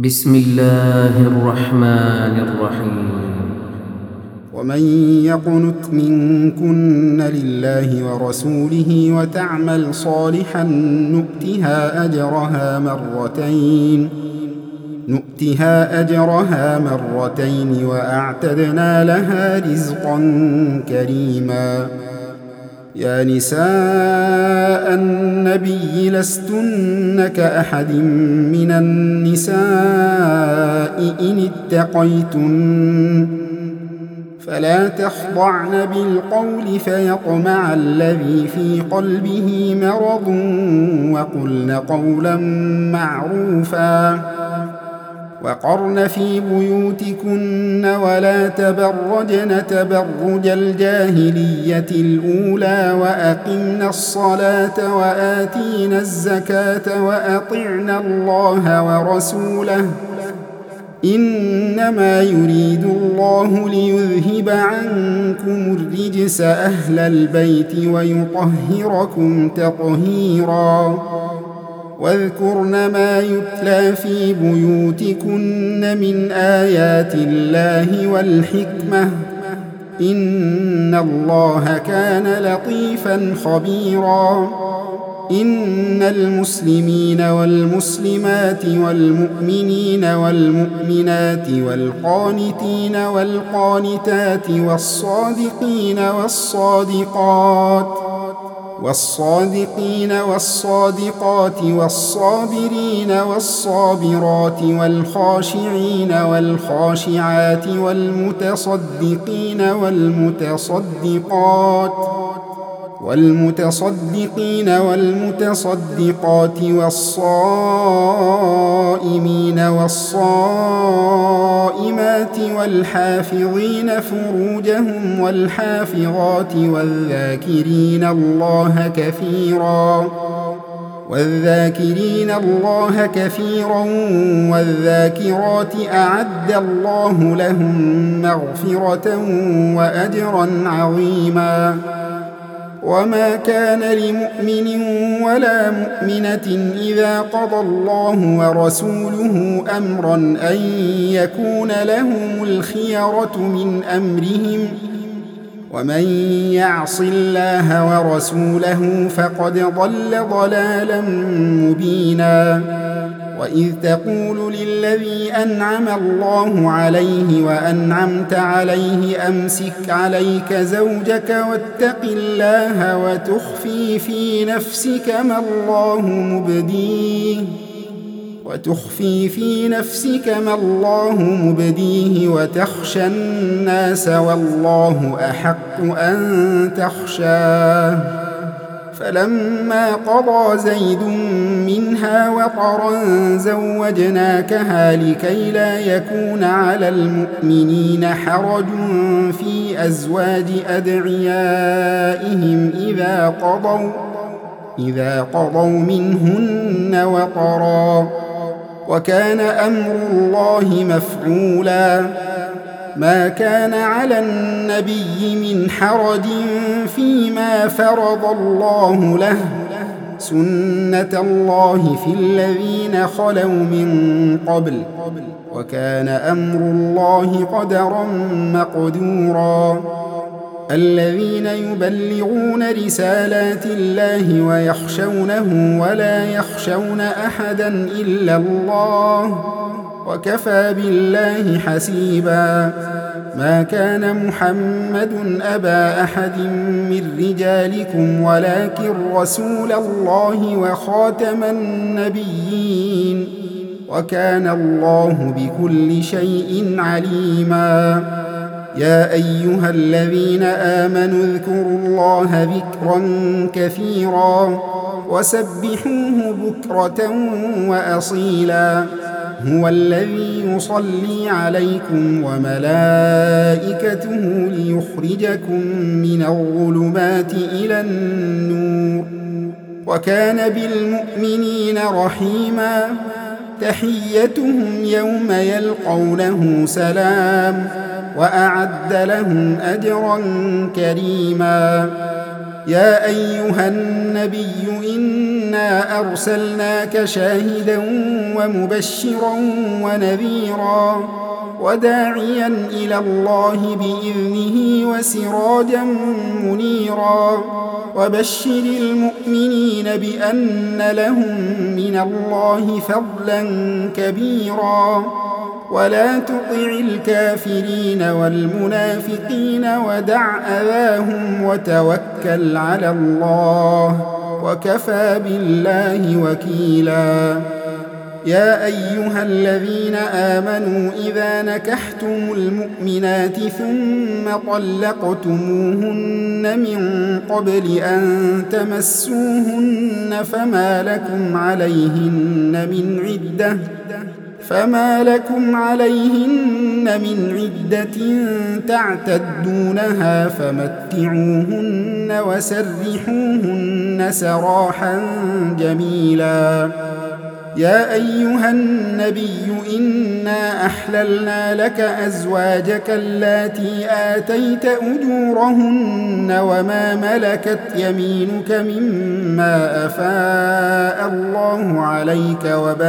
بسم الله الرحمن الرحيم. ومن يقنت منكن لله ورسوله وتعمل صالحا نؤتها أجرها مرتين وأعتدنا لها رزقا كريما. يا نساء النبي لستن كأحد من النساء إن اتقيتن فلا تخضعن بالقول فيطمع الذي في قلبه مرض وقلن قولا معروفا وقرن في بيوتكن ولا تبرجن تبرج الجاهلية الأولى وأقمن الصلاة وآتينا الزكاة وأطعنا الله ورسوله إنما يريد الله ليذهب عنكم الرجس أهل البيت ويطهركم تطهيرا. واذكرن ما يتلى في بيوتكن من آيات الله والحكمة إن الله كان لطيفا خبيرا. إن المسلمين والمسلمات والمؤمنين والمؤمنات والقانتين والقانتات والصادقين والصادقات والصابرين والصابرات والخاشعين والخاشعات والمتصدقين والمتصدقات والصائمين والصائمات والحافظين فروجهم والحافظات والذاكرين الله كثيرا والذاكرات أعد الله لهم مغفرة وأجرا عظيما. وما كان لمؤمن ولا مؤمنة إذا قضى الله ورسوله أمرا أن يكون لهم الخيرة من أمرهم ومن يعص الله ورسوله فقد ضل ضلالا مبينا. وإذ تقول للذي أنعم الله عليه وأنعمت عليه أمسك عليك زوجك واتق الله وتخفي في نفسك ما الله مبديه وتخشى الناس والله أحق أن تخشاه. فلما قضى زيد منها وطرا زوجناكها لكي لا يكون على المؤمنين حرج في أزواج أدعيائهم إذا قضوا منهن وطرا وكان أمر الله مفعولا. ما كان على النبي من حرج فيما فرض الله له سنة الله في الذين خلوا من قبل وكان أمر الله قدرا مقدورا. الذين يبلغون رسالات الله ويخشونه ولا يخشون أحدا إلا الله وكفى بالله حسيبا. ما كان محمد أبا أحد من رجالكم ولكن رسول الله وخاتم النبيين وكان الله بكل شيء عليما. يا أيها الذين آمنوا اذكروا الله ذكرا كثيرا وسبحوه بكرة وأصيلا. هو الذي يصلي عليكم وملائكته ليخرجكم من الظلمات إلى النور وكان بالمؤمنين رحيما. تحيتهم يوم يلقونه سلام وأعد لهم أجرا كريما. يا أيها النبي إنا أرسلناك شاهدا ومبشرا ونذيرا وداعيا إلى الله بإذنه وسراجا منيرا وبشر المؤمنين بأن لهم من الله فضلا كبيرا ولا تطع الكافرين والمنافقين ودع أذاهم وتوكل على الله وكفى بالله وكيلا. يا أيها الذين آمنوا إذا نكحتم المؤمنات ثم طلقتموهن من قبل أن تمسوهن فما لكم عليهن من عدة تعتدونها فمتعوهن وسرحوهن سراحا جميلا. يا أيها النبي إنا أحللنا لك أزواجك اللاتي آتيت أجورهن وما ملكت يمينك مما أفاء الله عليك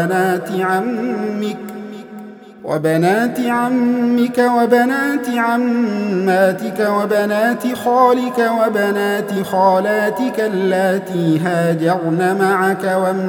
وبنات عمك وبنات عماتك وبنات خالك وبنات خالاتك اللاتي هاجرن معك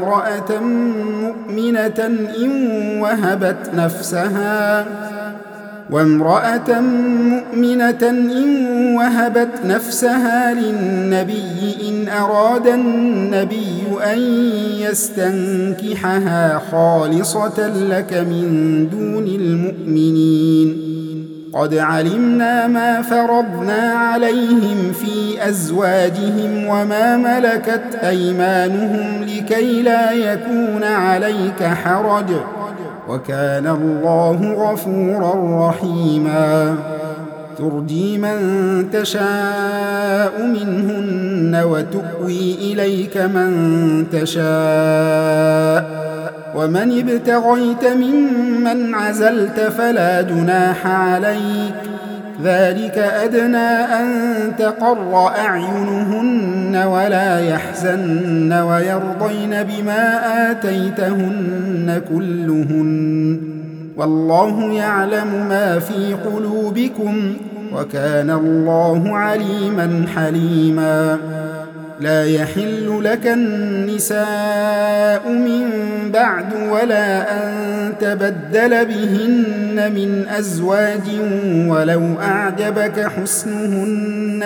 وامرأة مؤمنة إن وهبت نفسها للنبي إن أراد النبي أن يستنكحها خالصة لك من دون المؤمنين. قد علمنا ما فرضنا عليهم في أزواجهم وما ملكت أيمانهم لكي لا يكون عليك حرج وكان الله غفورا رحيما. ترجي من تشاء منهن وتؤوي إليك من تشاء ومن ابتغيت ممن عزلت فلا جناح عليك ذلك أدنى أن تقر أعينهن ولا يحزن ويرضين بما آتيتهن كلهن والله يعلم ما في قلوبكم وكان الله عليما حليما. لا يحل لك النساء من بعد ولا أن تبدل بهن من أزواج ولو أعجبك حسنهن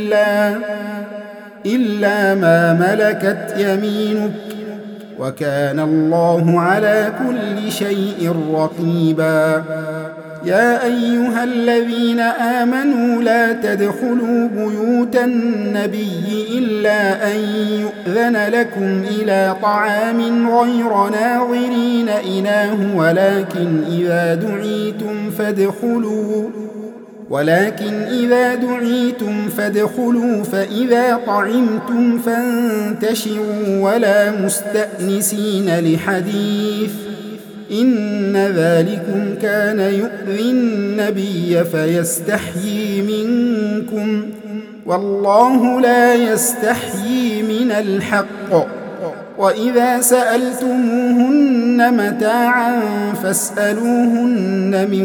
إلا ما ملكت يمينك وكان الله على كل شيء رقيبا. يا أيها الذين آمنوا لا تدخلوا بيوت النبي إلا أن يؤذن لكم إلى طعام غير ناظرين إناه ولكن إذا دعيتم فادخلوا فإذا طعمتم فانتشروا ولا مستأنسين لحديث إن ذلكم كان يؤذي النبي فيستحيي منكم والله لا يستحيي من الحق. وإذا سألتموهن متاعا فاسألوهن من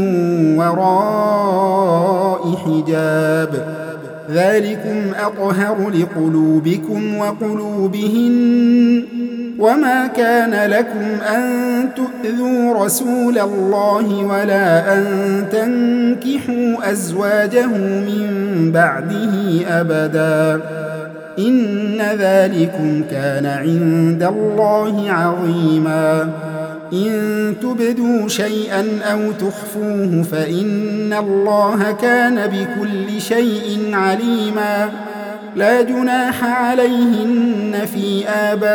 وراء حجاب ذلكم أطهر لقلوبكم وقلوبهن. وما كان لكم أن تؤذوا رسول الله ولا أن تنكحوا أزواجه من بعده أبدا إن ذلكم كان عند الله عظيما. إن تبدوا شيئا أو تخفوه فإن الله كان بكل شيء عليما. لا جناح عليهن في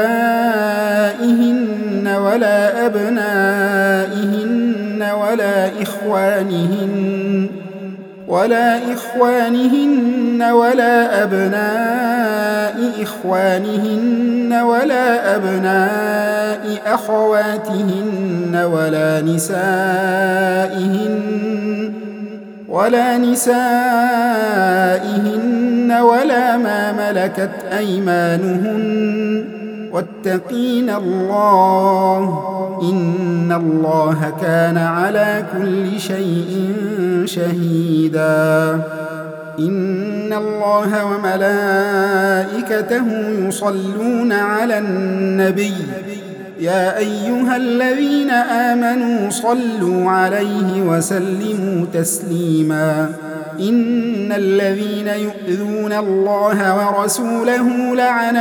آبائهن ولا أبنائهن ولا إخوانهن ولا أبناء إخوانهن ولا أبناء أخواتهن ولا نسائهن ولا ما ملكت أيمانهن واتقين الله إن الله كان على كل شيء شهيدا إن الله وملائكته يصلون على النبي يا أيها الذين آمنوا صلوا عليه وسلموا تسليما إن الذين يؤذون الله ورسوله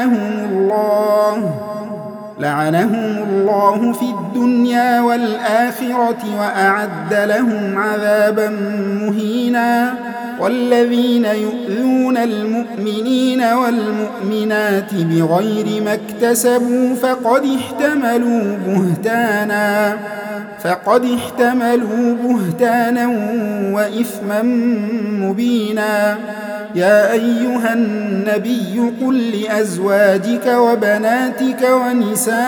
لعنهم الله في الدنيا والآخرة وأعد لهم عذابا مهينا والذين يؤذون المؤمنين والمؤمنات بغير ما اكتسبوا فقد احتملوا بهتانا وإثما مبينا يا أيها النبي قل لأزواجك وبناتك ونساء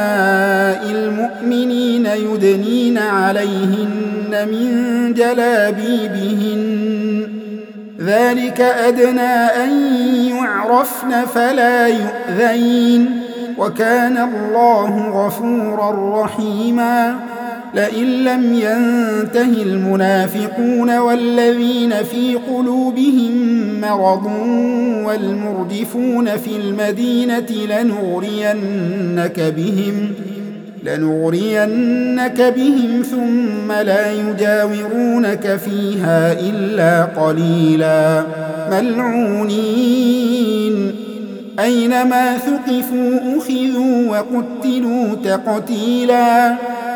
المؤمنين يدنين عليهن من جلابيبهن ذلك أدنى أن يعرفن فلا يؤذين وكان الله غفورا رحيما لئن لم ينته المنافقون والذين في قلوبهم مرض والمرجفون في المدينة لنغرينك بهم ثم لا يجاورونك فيها إلا قليلا ملعونين أينما ثقفوا أخذوا وقتلوا تقتيلا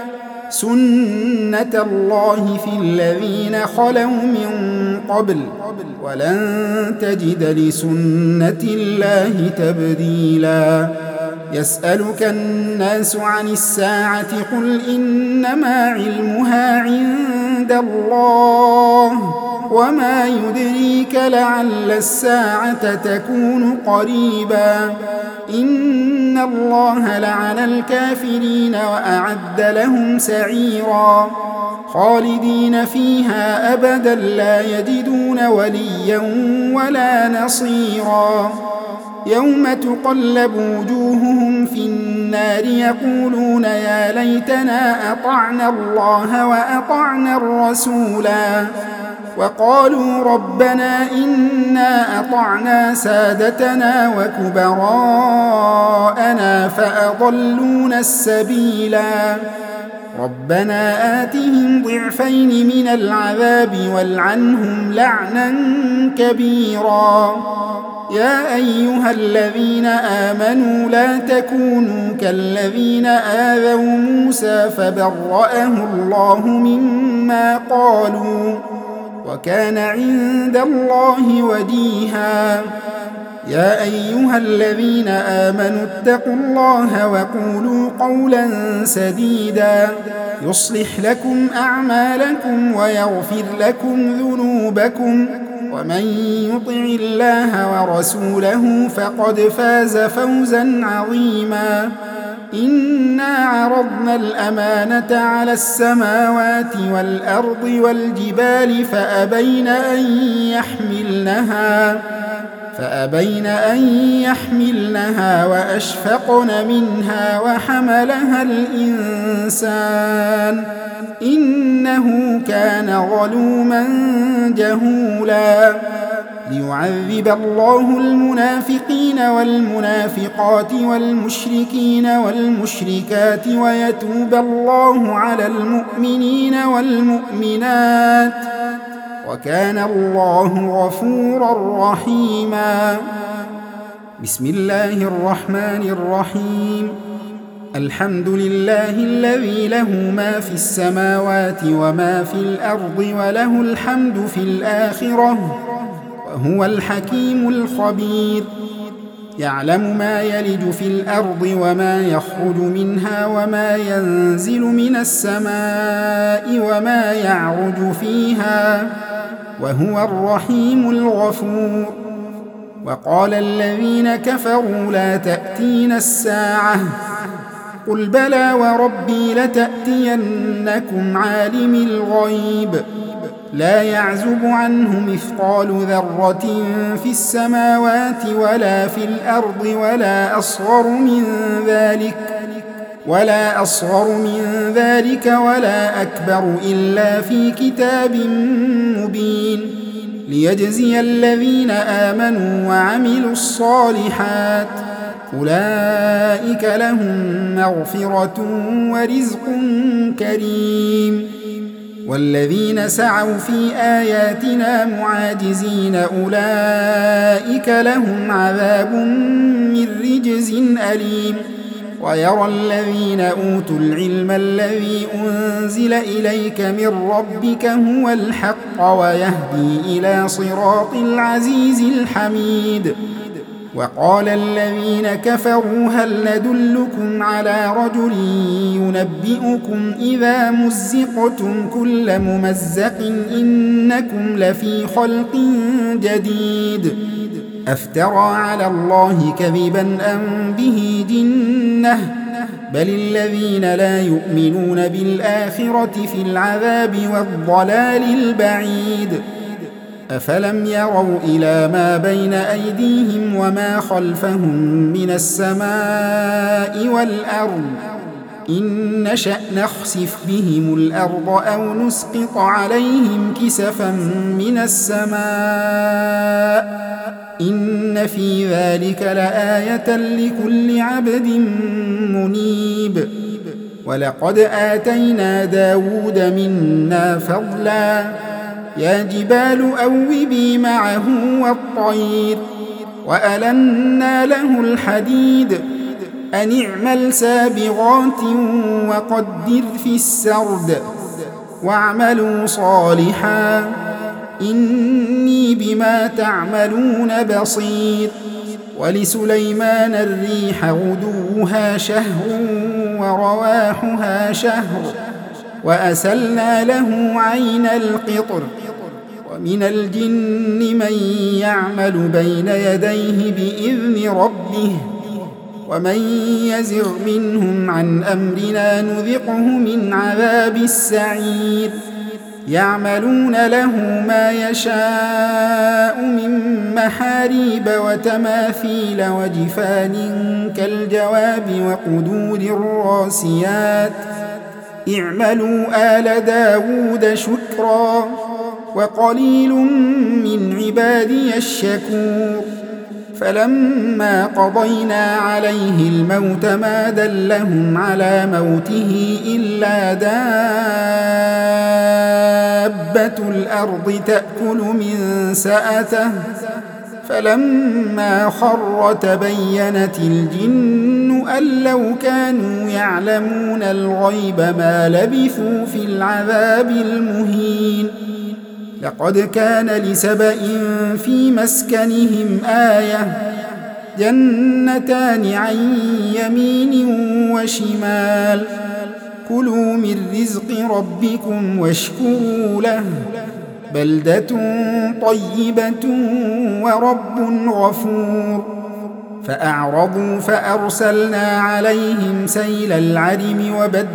سنة الله في الذين خلوا من قبل ولن تجد لسنة الله تبديلا يسألك الناس عن الساعة قل إنما علمها عند الله وما يدريك لعل الساعة تكون قريبا إن الله لعن الكافرين وأعد لهم سعيرا خالدين فيها أبدا لا يجدون وليا ولا نصيرا يوم تقلب وجوههم في النار يقولون يا ليتنا أطعنا الله وأطعنا الرسولا وقالوا ربنا إنا أطعنا سادتنا وكبراءنا فأضلونا السبيلا ربنا آتهم ضعفين من العذاب والعنهم لعنا كبيرا يا أيها الذين آمنوا لا تكونوا كالذين آذوا موسى فبرأه الله مما قالوا وكان عند الله وجيها يا أيها الذين آمنوا اتقوا الله وقولوا قولا سديدا يصلح لكم أعمالكم ويغفر لكم ذنوبكم ومن يطع الله ورسوله فقد فاز فوزا عظيما إنا عرضنا الأمانة على السماوات والأرض والجبال فأبين أن يحملنها وأشفقن منها وحملها الإنسان إنه كان ظلوما جهولا ليعذب الله المنافقين والمنافقات والمشركين والمشركات ويتوب الله على المؤمنين والمؤمنات وكان الله غفورا رحيما بسم الله الرحمن الرحيم الحمد لله الذي له ما في السماوات وما في الأرض وله الحمد في الآخرة وهو الحكيم الخبير يعلم ما يلج في الأرض وما يخرج منها وما ينزل من السماء وما يعرج فيها وهو الرحيم الغفور وقال الذين كفروا لا تأتينا الساعة قل بلى وربي لتأتينكم عالم الغيب لا يعزب عنه مثقال ذرة في السماوات ولا في الأرض ولا أصغر من ذلك ولا أكبر إلا في كتاب مبين ليجزي الذين آمنوا وعملوا الصالحات أولئك لهم مغفرة ورزق كريم والذين سعوا في آياتنا معاجزين أولئك لهم عذاب من رجز أليم ويرى الذين أوتوا العلم الذي أنزل إليك من ربك هو الحق ويهدي إلى صراط العزيز الحميد وقال الذين كفروا هل ندلكم على رجل ينبئكم إذا مزقتم كل ممزق إنكم لفي خلق جديد أفترى على الله كذبا أم به جنة بل الذين لا يؤمنون بالآخرة في العذاب والضلال البعيد أفلم يروا إلى ما بين أيديهم وما خلفهم من السماء والأرض إن نشأ نخسف بهم الأرض أو نسقط عليهم كسفا من السماء إن في ذلك لآية لكل عبد منيب ولقد آتينا داود منا فضلا يا جبال أوبي معه والطير وألنا له الحديد أن اعمل سابغات وقدر في السرد واعملوا صالحا إني بما تعملون بصير ولسليمان الريح غدوها شهر ورواحها شهر وأسلنا له عين القطر ومن الجن من يعمل بين يديه بإذن ربه ومن يزغ منهم عن أمرنا نذقه من عذاب السعير يعملون له ما يشاء من محاريب وتماثيل وجفان كالجواب وقدور الراسيات اعملوا آل داود شكرا وقليل من عبادي الشكور فلما قضينا عليه الموت ما دلهم على موته إلا دابة الأرض تأكل من سأته فلما خر تبينت الجن أن لو كانوا يعلمون الغيب ما لبثوا في العذاب المهين لقد كان لسبإ في مسكنهم آية جنتان عن يمين وشمال كلوا من رزق ربكم واشكروا له بلدة طيبة ورب غفور فأعرضوا فأرسلنا عليهم سيل العرم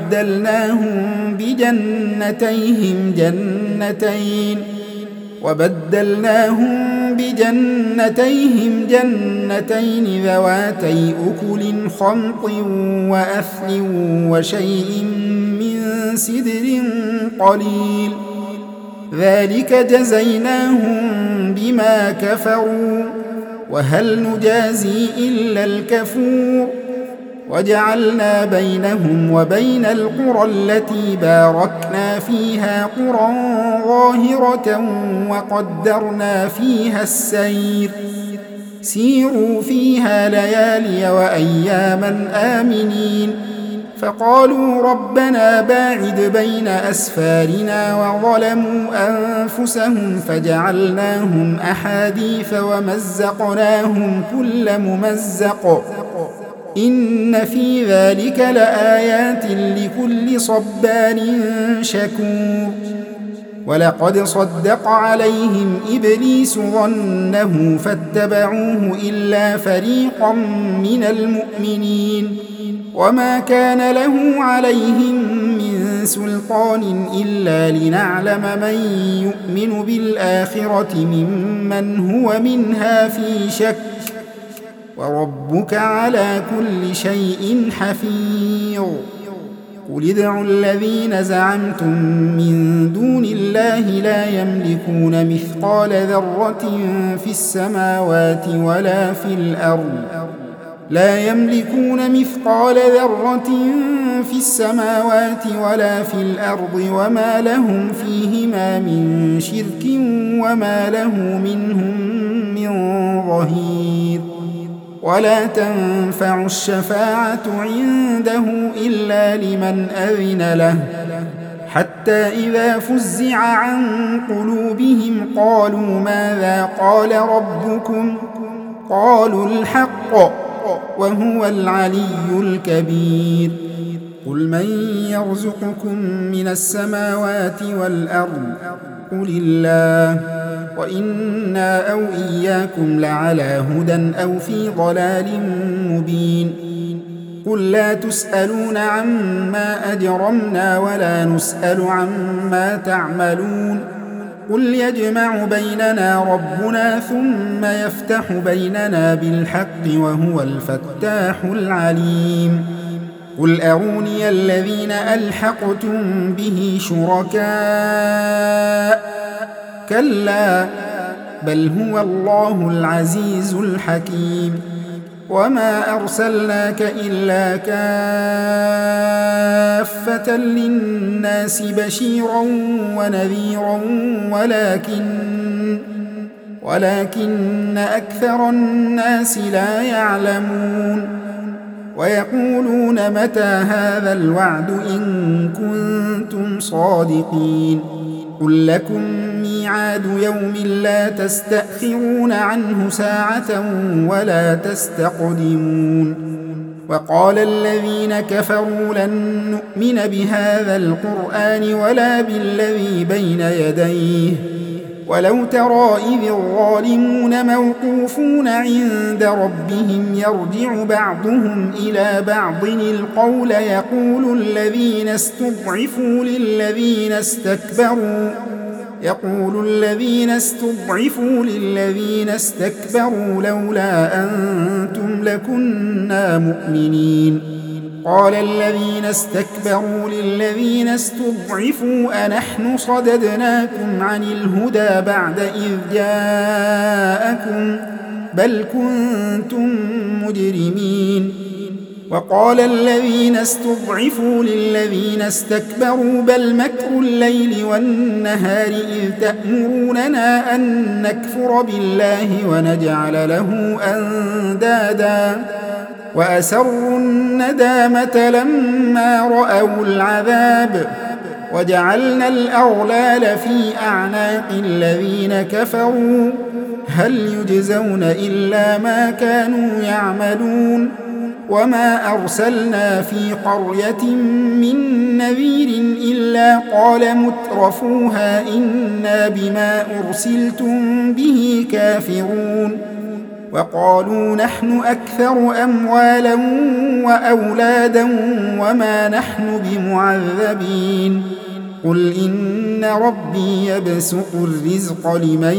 وبدلناهم بجنتيهم جنتين ذواتي أكل خمط وأثل وشيء من سدر قليل ذلك جزيناهم بما كفروا وهل نجازي إلا الكفور وجعلنا بينهم وبين القرى التي باركنا فيها قرى ظاهرة وقدرنا فيها السير سيروا فيها ليالي وأياما آمنين فقالوا ربنا باعد بين أسفارنا وظلموا أنفسهم فجعلناهم أحاديث ومزقناهم كل ممزق إن في ذلك لآيات لكل صبار شكور ولقد صدق عليهم إبليس ظنه فاتبعوه إلا فريقا من المؤمنين وما كان له عليهم من سلطان إلا لنعلم من يؤمن بالآخرة ممن هو منها في شك وربك على كل شيء حفيظ قل ادعوا الذين زعمتم من دون الله لا يملكون مثقال ذرة في السماوات ولا في الأرض وما لهم فيهما من شرك وما له منهم من ظهير ولا تنفع الشفاعة عنده إلا لمن أذن له حتى إذا فزع عن قلوبهم قالوا ماذا قال ربكم قالوا الحق وهو العلي الكبير قل من يرزقكم من السماوات والأرض قل الله وإنا أو إياكم لعلى هدى أو في ضلال مبين قل لا تسألون عما أجرمنا ولا نسأل عما تعملون قل يجمع بيننا ربنا ثم يفتح بيننا بالحق وهو الفتاح العليم قل أروني الذين ألحقتم به شركاء كلا بل هو الله العزيز الحكيم وما أرسلناك إلا كافة للناس بشيرا ونذيرا ولكن أكثر الناس لا يعلمون ويقولون متى هذا الوعد إن كنتم صادقين قل لكم ميعاد يوم لا تستأخرون عنه ساعة ولا تستقدمون وقال الذين كفروا لن نؤمن بهذا القرآن ولا بالذي بين يديه ولو ترى إذ الظالمون موقوفون عند ربهم يرجع بعضهم إلى بعض القول يقول الذين استضعفوا للذين استكبروا لولا أنتم لكنا مؤمنين قال الذين استكبروا للذين استضعفوا أنحن صددناكم عن الهدى بعد إذ جاءكم بل كنتم مجرمين وقال الذين استضعفوا للذين استكبروا بل مكر الليل والنهار إذ تأمروننا أن نكفر بالله ونجعل له أندادا وأسروا الندامة لما رأوا العذاب وجعلنا الأغلال في أعناق الذين كفروا هل يجزون إلا ما كانوا يعملون وما أرسلنا في قرية من نذير إلا قال مترفوها إنا بما أرسلتم به كافرون وقالوا نحن أكثر أموالا وأولادا وما نحن بمعذبين قل إن ربي يبسط الرزق لمن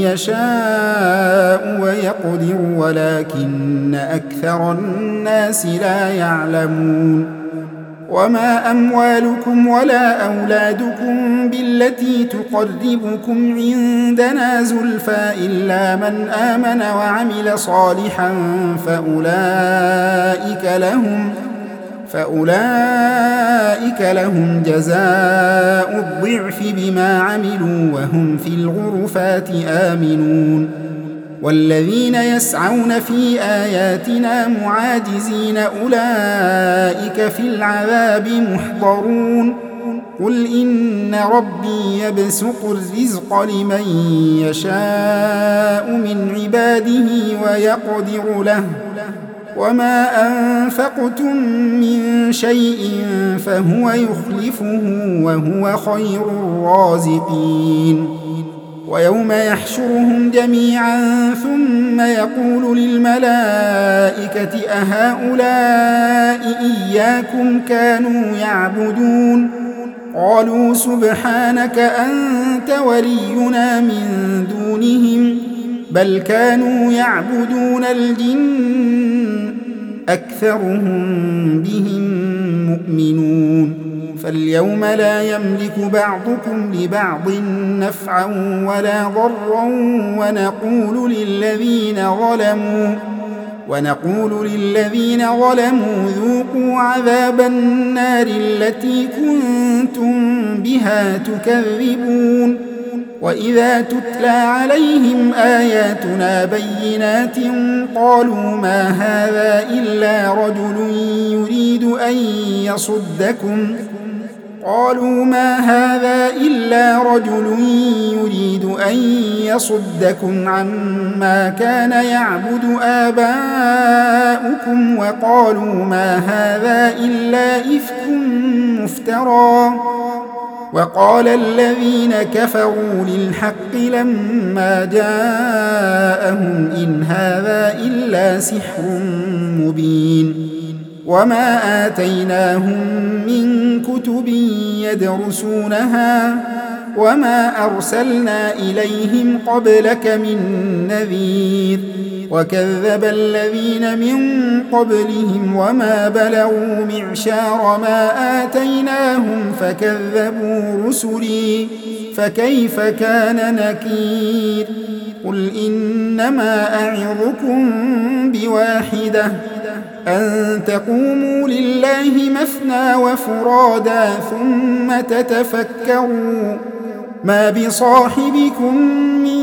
يشاء ويقدر ولكن أكثر الناس لا يعلمون وما أموالكم ولا أولادكم بالتي تقربكم عندنا زلفى إلا من آمن وعمل صالحا فأولئك لهم جزاء الضعف بما عملوا وهم في الغرفات آمنون والذين يسعون في آياتنا معاجزين أولئك في العذاب محضرون قل إن ربي يبسط الرزق لمن يشاء من عباده ويقدر له وما أنفقتم من شيء فهو يخلفه وهو خير الرازقين ويوم يحشرهم جميعا ثم يقول للملائكة أهؤلاء إياكم كانوا يعبدون قالوا سبحانك أنت ولينا من دونهم بل كانوا يعبدون الجن أكثرهم بهم مؤمنون فاليوم لا يملك بعضكم لبعض نفعا ولا ضرا ونقول للذين ظلموا ذوقوا عذاب النار التي كنتم بها تكذبون وإذا تتلى عليهم آياتنا بينات قالوا ما هذا إلا رجل يريد أن يصدكم عما كان يعبد آباؤكم وقالوا ما هذا إلا إفك مفترى وقال الذين كفروا للحق لما جاءهم إن هذا إلا سحر مبين وما آتيناهم من كتب يدرسونها وما أرسلنا إليهم قبلك من نذير وكذب الذين من قبلهم وما بلغوا معشار ما آتيناهم فكذبوا رسلي فكيف كان نكير قل إنما أعظكم بواحدة أن تقوموا لله مثنى وفرادا ثم تتفكروا ما بصاحبكم من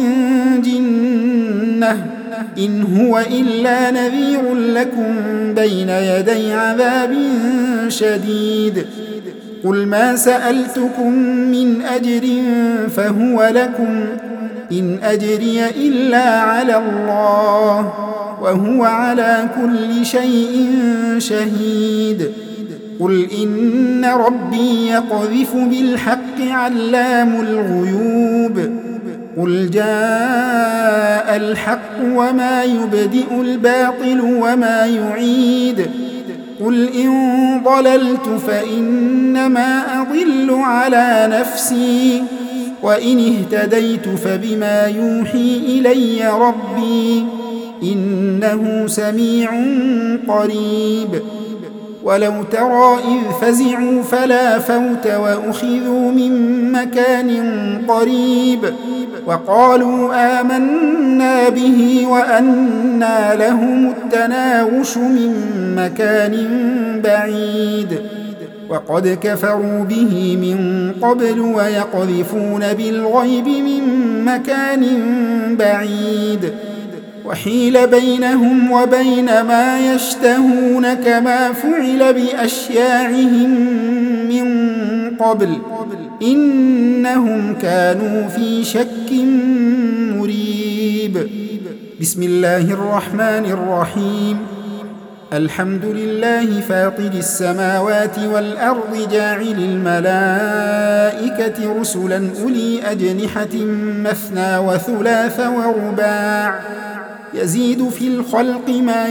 جنة إن هو إلا نذير لكم بين يدي عذاب شديد قل ما سألتكم من أجر فهو لكم إن أجري إلا على الله وهو على كل شيء شهيد قل إن ربي يقذف بالحق علام الغيوب قل جاء الحق وما يبدئ الباطل وما يعيد قل إن ضللت فإنما أضل على نفسي وإن اهتديت فبما يوحي إلي ربي إنه سميع قريب ولو ترى إذ فزعوا فلا فوت وأخذوا من مكان قريب وقالوا آمنا به وأنى لهم التناوش من مكان بعيد وقد كفروا به من قبل ويقذفون بالغيب من مكان بعيد وحيل بينهم وبين ما يشتهون كما فعل بأشياعهم من قبل إنهم كانوا في شك مريب بسم الله الرحمن الرحيم الحمد لله فاطر السماوات والأرض جاعل الملائكة رسلا أولي أجنحة مثنى وثلاث ورباع يزيد في الخلق ما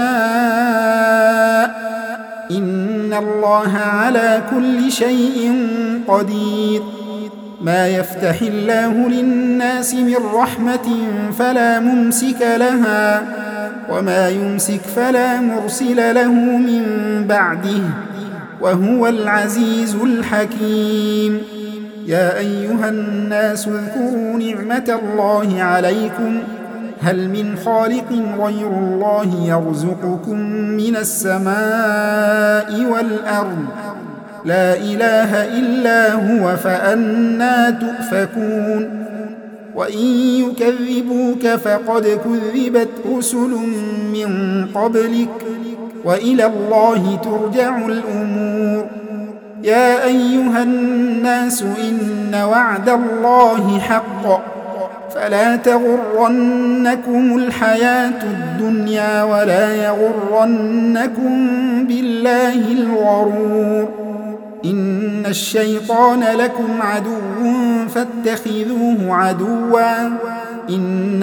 يشاء إن الله على كل شيء قدير ما يفتح الله للناس من رحمة فلا ممسك لها وما يمسك فلا مرسل له من بعده وهو العزيز الحكيم يا أيها الناس اذكروا نعمة الله عليكم هل من خالق غير الله يرزقكم من السماء والأرض لا إله إلا هو فأنى تؤفكون وإن يكذبوك فقد كذبت رسل من قبلك وإلى الله ترجع الأمور يا أيها الناس إن وعد الله حق فلا تغرنكم الحياة الدنيا ولا يغرنكم بالله الغرور إن الشيطان لكم عدو فاتخذوه عدوا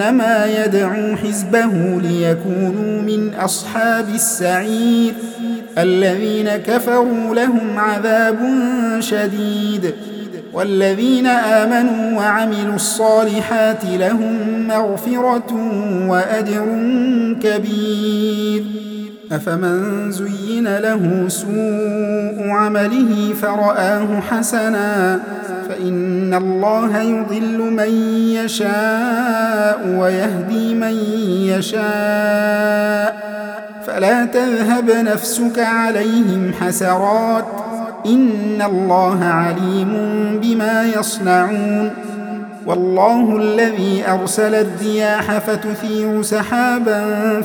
إنما يدعو حزبه ليكونوا من أصحاب السعير الذين كفروا لهم عذاب شديد والذين آمنوا وعملوا الصالحات لهم مغفرة وأجر كبير. أفمن زين له سوء عمله فرآه حسنا فإن الله يضل من يشاء ويهدي من يشاء فلا تذهب نفسك عليهم حسرات إن الله عليم بما يصنعون. والله الذي أرسل الرياح فتثير سحابا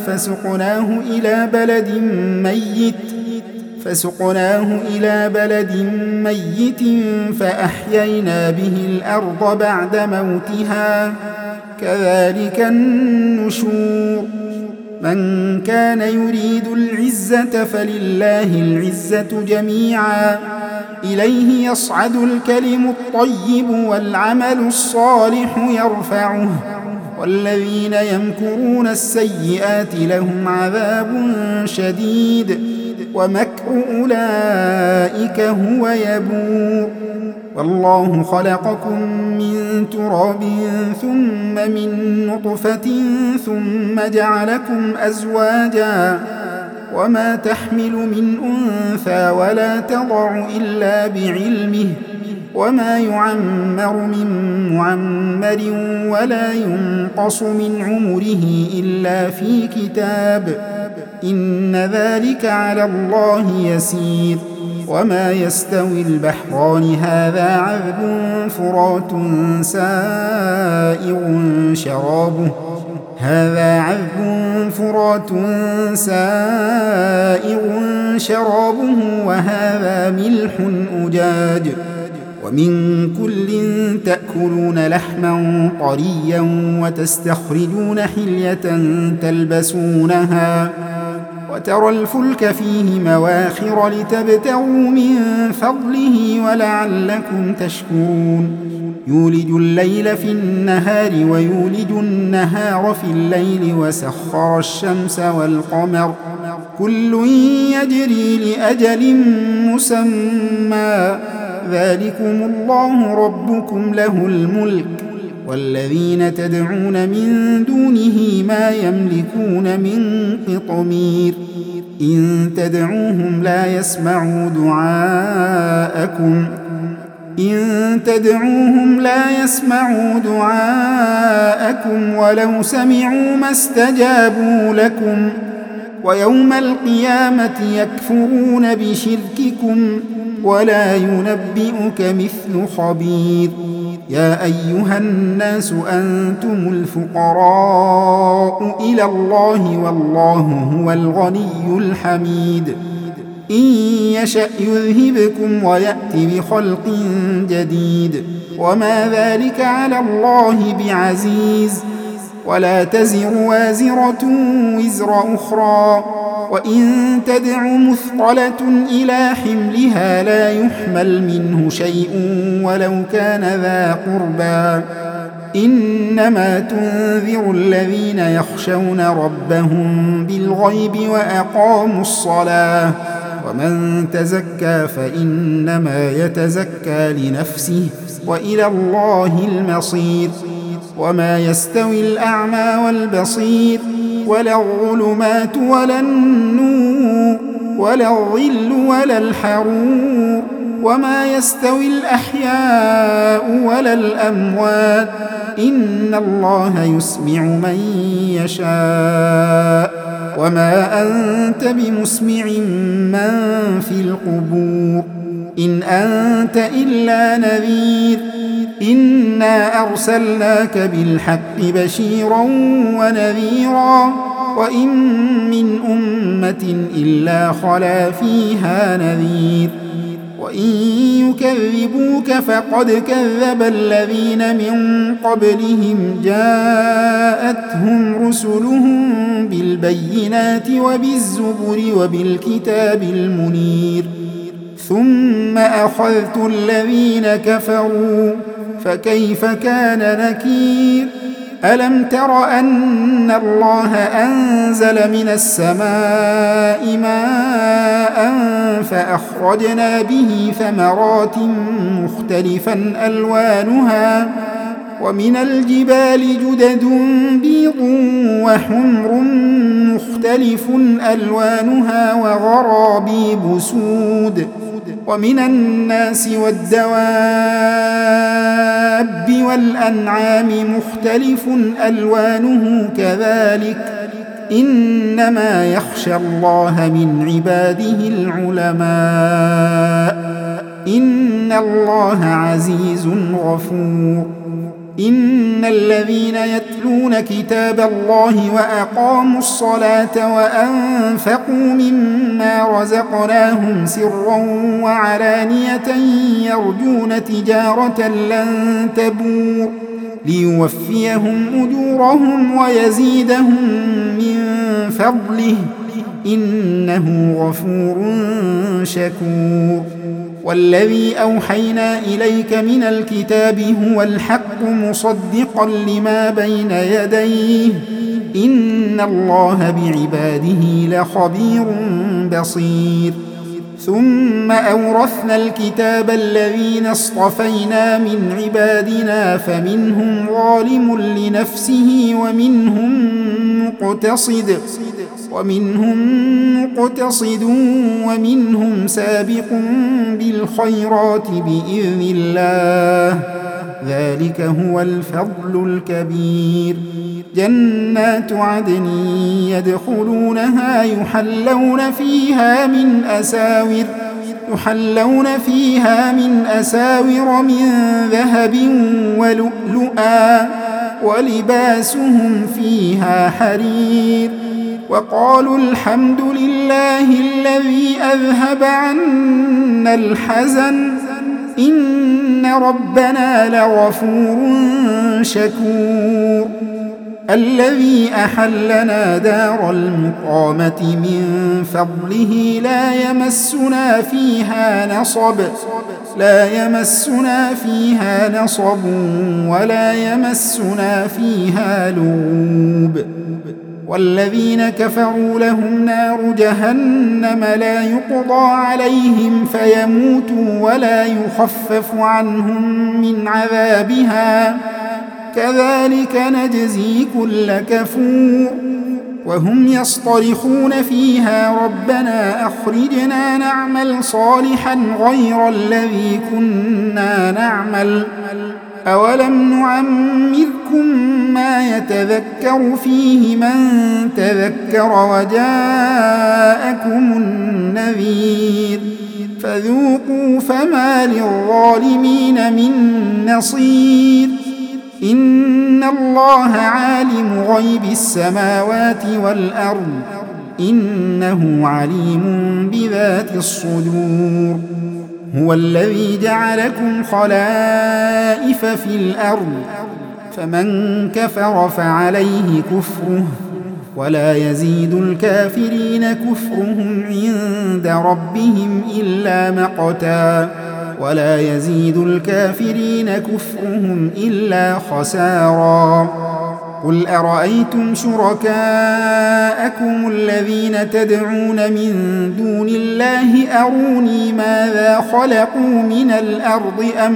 فسقناه إلى بلد ميت فأحيينا به الأرض بعد موتها كذلك النشور. من كان يريد العزة فلله العزة جميعا إليه يصعد الكلم الطيب والعمل الصالح يرفعه والذين يمكرون السيئات لهم عذاب شديد ومكر أولئك هو يبور. والله خلقكم من تراب ثم من نطفة ثم جعلكم أزواجا وما تحمل من أنثى ولا تضع إلا بعلمه وما يعمر من معمر ولا ينقص من عمره إلا في كتاب إن ذلك على الله يسير. وما يستوي البحران هذا عذب فرات سائغ شرابه وهذا ملح أجاج ومن كل تأكلون لحما طريا وتستخرجون حلية تلبسونها وترى الفلك فيه مواخر لتبتغوا من فضله ولعلكم تشكرون. يولج الليل في النهار ويولج النهار في الليل وسخر الشمس والقمر كل يجري لأجل مسمى ذلكم الله ربكم له الملك والذين تدعون من دونه ما يملكون من قطمير. إن تدعوهم لا يسمعوا دعاءكم ولو سمعوا ما استجابوا لكم ويوم القيامة يكفرون بشرككم ولا ينبئك مثل خبير. يا أيها الناس أنتم الفقراء إلى الله والله هو الغني الحميد. إن يشأ يذهبكم ويأت بخلق جديد وما ذلك على الله بعزيز. ولا تزر وازرة وزر أخرى وإن تدع مثقلة إلى حملها لا يحمل منه شيء ولو كان ذا قربى إنما تنذر الذين يخشون ربهم بالغيب وأقاموا الصلاة ومن تزكى فإنما يتزكى لنفسه وإلى الله المصير. وما يستوي الأعمى والبصير ولا الظلمات ولا النور ولا الظل ولا الحرور وما يستوي الأحياء ولا الأموات إن الله يسمع من يشاء وما أنت بمسمع من في القبور إن أنت إلا نذير. إنا أرسلناك بالحق بشيرا ونذيرا وإن من أمة إلا خلا فيها نذير. وإن يكذبوك فقد كذب الذين من قبلهم جاءتهم رسلهم بالبينات وبالزبر وبالكتاب المنير ثم أخذت الذين كفروا فكيف كان نكير. ألم تر أن الله أنزل من السماء ماء فأخرجنا به ثمرات مختلفا ألوانها ومن الجبال جدد بيض وحمر مختلف ألوانها وغرابيب سود ومن الناس والدواب والأنعام مختلف ألوانه كذلك إنما يخشى الله من عباده العلماء إن الله عزيز غفور إن الذين يتلون كتاب الله وأقاموا الصلاة وأنفقوا مما رزقناهم سرا وعلانية يرجون تجارة لن تبور ليوفيهم أجورهم ويزيدهم من فضله إنه غفور شكور والذي أوحينا إليك من الكتاب هو الحق مصدقا لما بين يديه إن الله بعباده لخبير بصير ثم أورثنا الكتاب الذين اصطفينا من عبادنا فمنهم ظالم لنفسه ومنهم مقتصد ومنهم سابق بالخيرات بإذن الله ذلك هو الفضل الكبير جنات عدن يدخلونها يحلون فيها من أساور من ذهب ولؤلؤا ولباسهم فيها حرير وقالوا الحمد لله الذي أذهب عنا الحزن إن ربنا لغفور شكور الذي أحلنا دار المقامة من فضله لا يمسنا فيها نصب ولا يمسنا فيها لغوب والذين كفروا لهم نار جهنم لا يقضى عليهم فيموتوا ولا يخفف عنهم من عذابها كذلك نجزي كل كفور وهم يصطرخون فيها ربنا أخرجنا نعمل صالحا غير الذي كنا نعمل أولم نعمركم ما يتذكر فيه من تذكر وجاءكم النذير فذوقوا فما للظالمين من نصير إن الله عالم غيب السماوات والأرض إنه عليم بذات الصدور هو الذي جعلكم خلائف في الأرض فمن كفر فعليه كفره ولا يزيد الكافرين كفرهم عند ربهم إلا مقتا ولا يزيد الكافرين كفرهم إلا خسارا قل أرأيتم شركاءكم الذين تدعون من دون الله أروني ماذا خلقوا من الأرض أم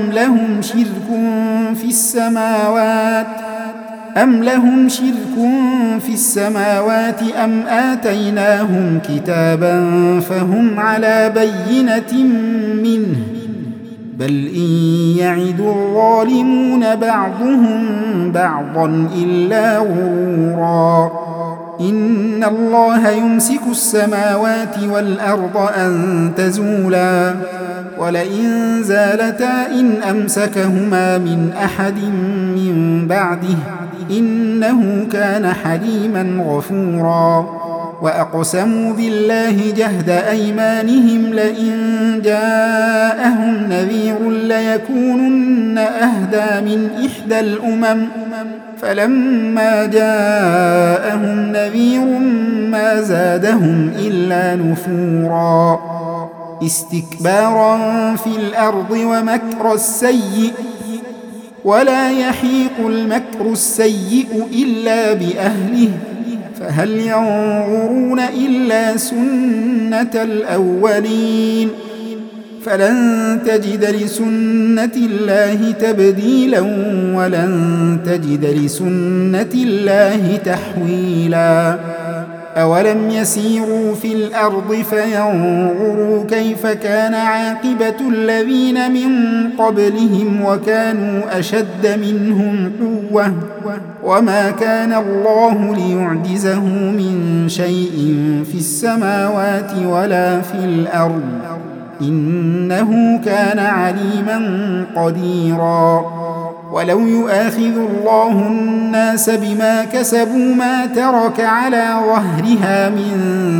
لهم شرك في السماوات أم آتيناهم كتابا فهم على بينة منه بل إن يعد الظالمون بعضهم بعضا إلا غرورا إن الله يمسك السماوات والأرض أن تزولا ولئن زالتا إن أمسكهما من أحد من بعده إنه كان حليما غفورا وأقسموا بالله جهد أيمانهم لئن جاءهم نذير ليكونن أهدى من إحدى الأمم فلما جاءهم نذير ما زادهم إلا نفورا استكبارا في الأرض ومكر السيء ولا يحيق المكر السيء إلا بأهله فهل ينظرون إلا سنة الأولين فلن تجد لسنة الله تبديلا ولن تجد لسنة الله تحويلا أولم يسيروا في الأرض فينظروا كيف كان عاقبة الذين من قبلهم وكانوا أشد منهم قوة وما كان الله ليعجزه من شيء في السماوات ولا في الأرض إنه كان عليما قديرا ولو يؤاخذ الله الناس بما كسبوا ما ترك على ظهرها من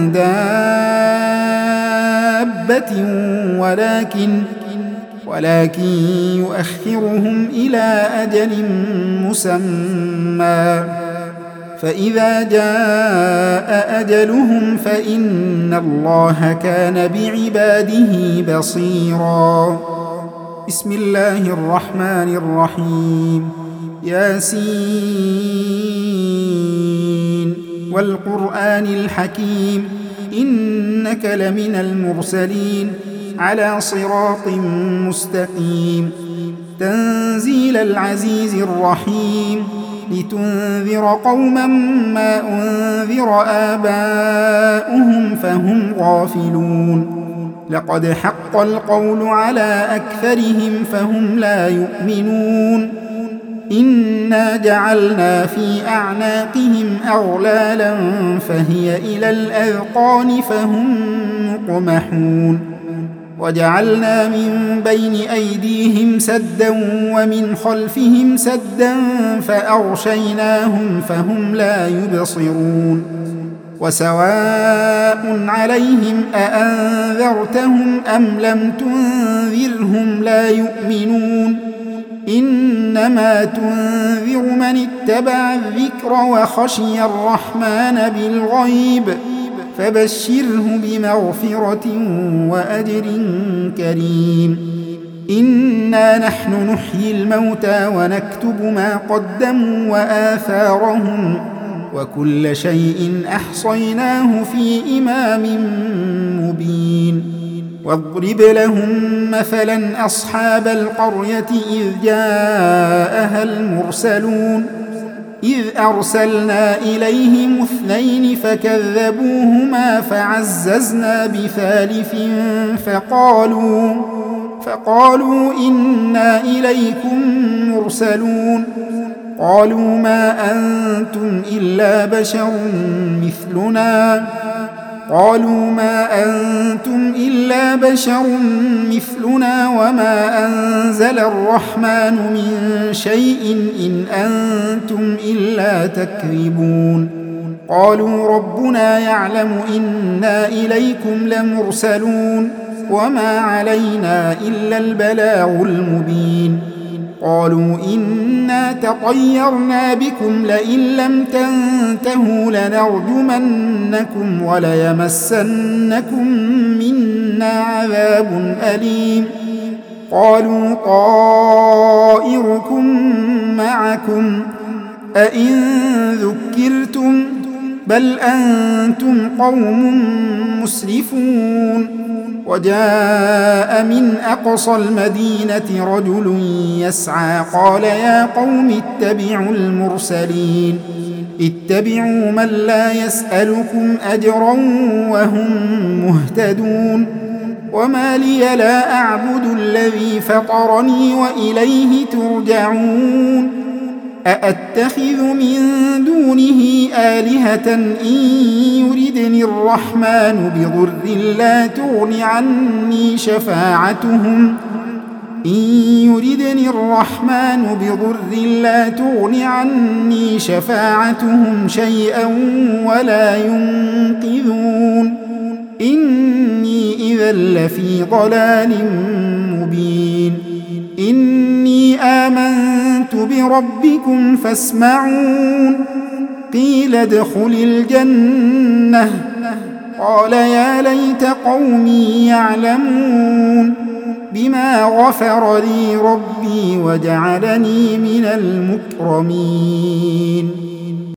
دابة ولكن يؤخرهم إلى أجل مسمى فإذا جاء أجلهم فإن الله كان بعباده بصيرا بسم الله الرحمن الرحيم ياسين والقرآن الحكيم إنك لمن المرسلين على صراط مستقيم تنزيل العزيز الرحيم لتنذر قوما ما أنذر آباؤهم فهم غافلون لقد حق القول على أكثرهم فهم لا يؤمنون إنا جعلنا في أعناقهم أغلالا فهي إلى الأذقان فهم مقمحون وجعلنا من بين أيديهم سدا ومن خلفهم سدا فأغشيناهم فهم لا يبصرون وسواء عليهم أأنذرتهم أم لم تنذرهم لا يؤمنون إنما تنذر من اتبع الذكر وخشي الرحمن بالغيب فبشره بمغفرة وأجر كريم إنا نحن نحيي الموتى ونكتب ما قدموا وآثارهم وكل شيء أحصيناه في إمام مبين واضرب لهم مثلا أصحاب القرية إذ جاءها المرسلون إذ أرسلنا إليهم 2 فكذبوهما فعززنا بثالث فقالوا إنا إليكم مرسلون قالوا ما أنتم إلا بشر مثلنا وما أنزل الرحمن من شيء إن أنتم إلا تكذبون قالوا ربنا يعلم إنا إليكم لمرسلون وما علينا إلا البلاغ المبين قالوا إنا تطيرنا بكم لئن لم تنتهوا لنرجمنكم وليمسنكم منا عذاب أليم قالوا طائركم معكم أئن ذكرتم بل أنتم قوم مسرفون وجاء من أقصى المدينة رجل يسعى قال يا قوم اتبعوا المرسلين اتبعوا من لا يسألكم أجرا وهم مهتدون وما لي لا أعبد الذي فطرني وإليه ترجعون أأتخذ من دونه آلهة إن يردني الرحمن بضر لا تغن عني شفاعتهم شيئا ولا ينقذون إني إذا لفي ضلال مبين إني آمنت بربكم فاسمعون قيل ادخل الجنة قال يا ليت قومي يعلمون بما غفر لي ربي وجعلني من المكرمين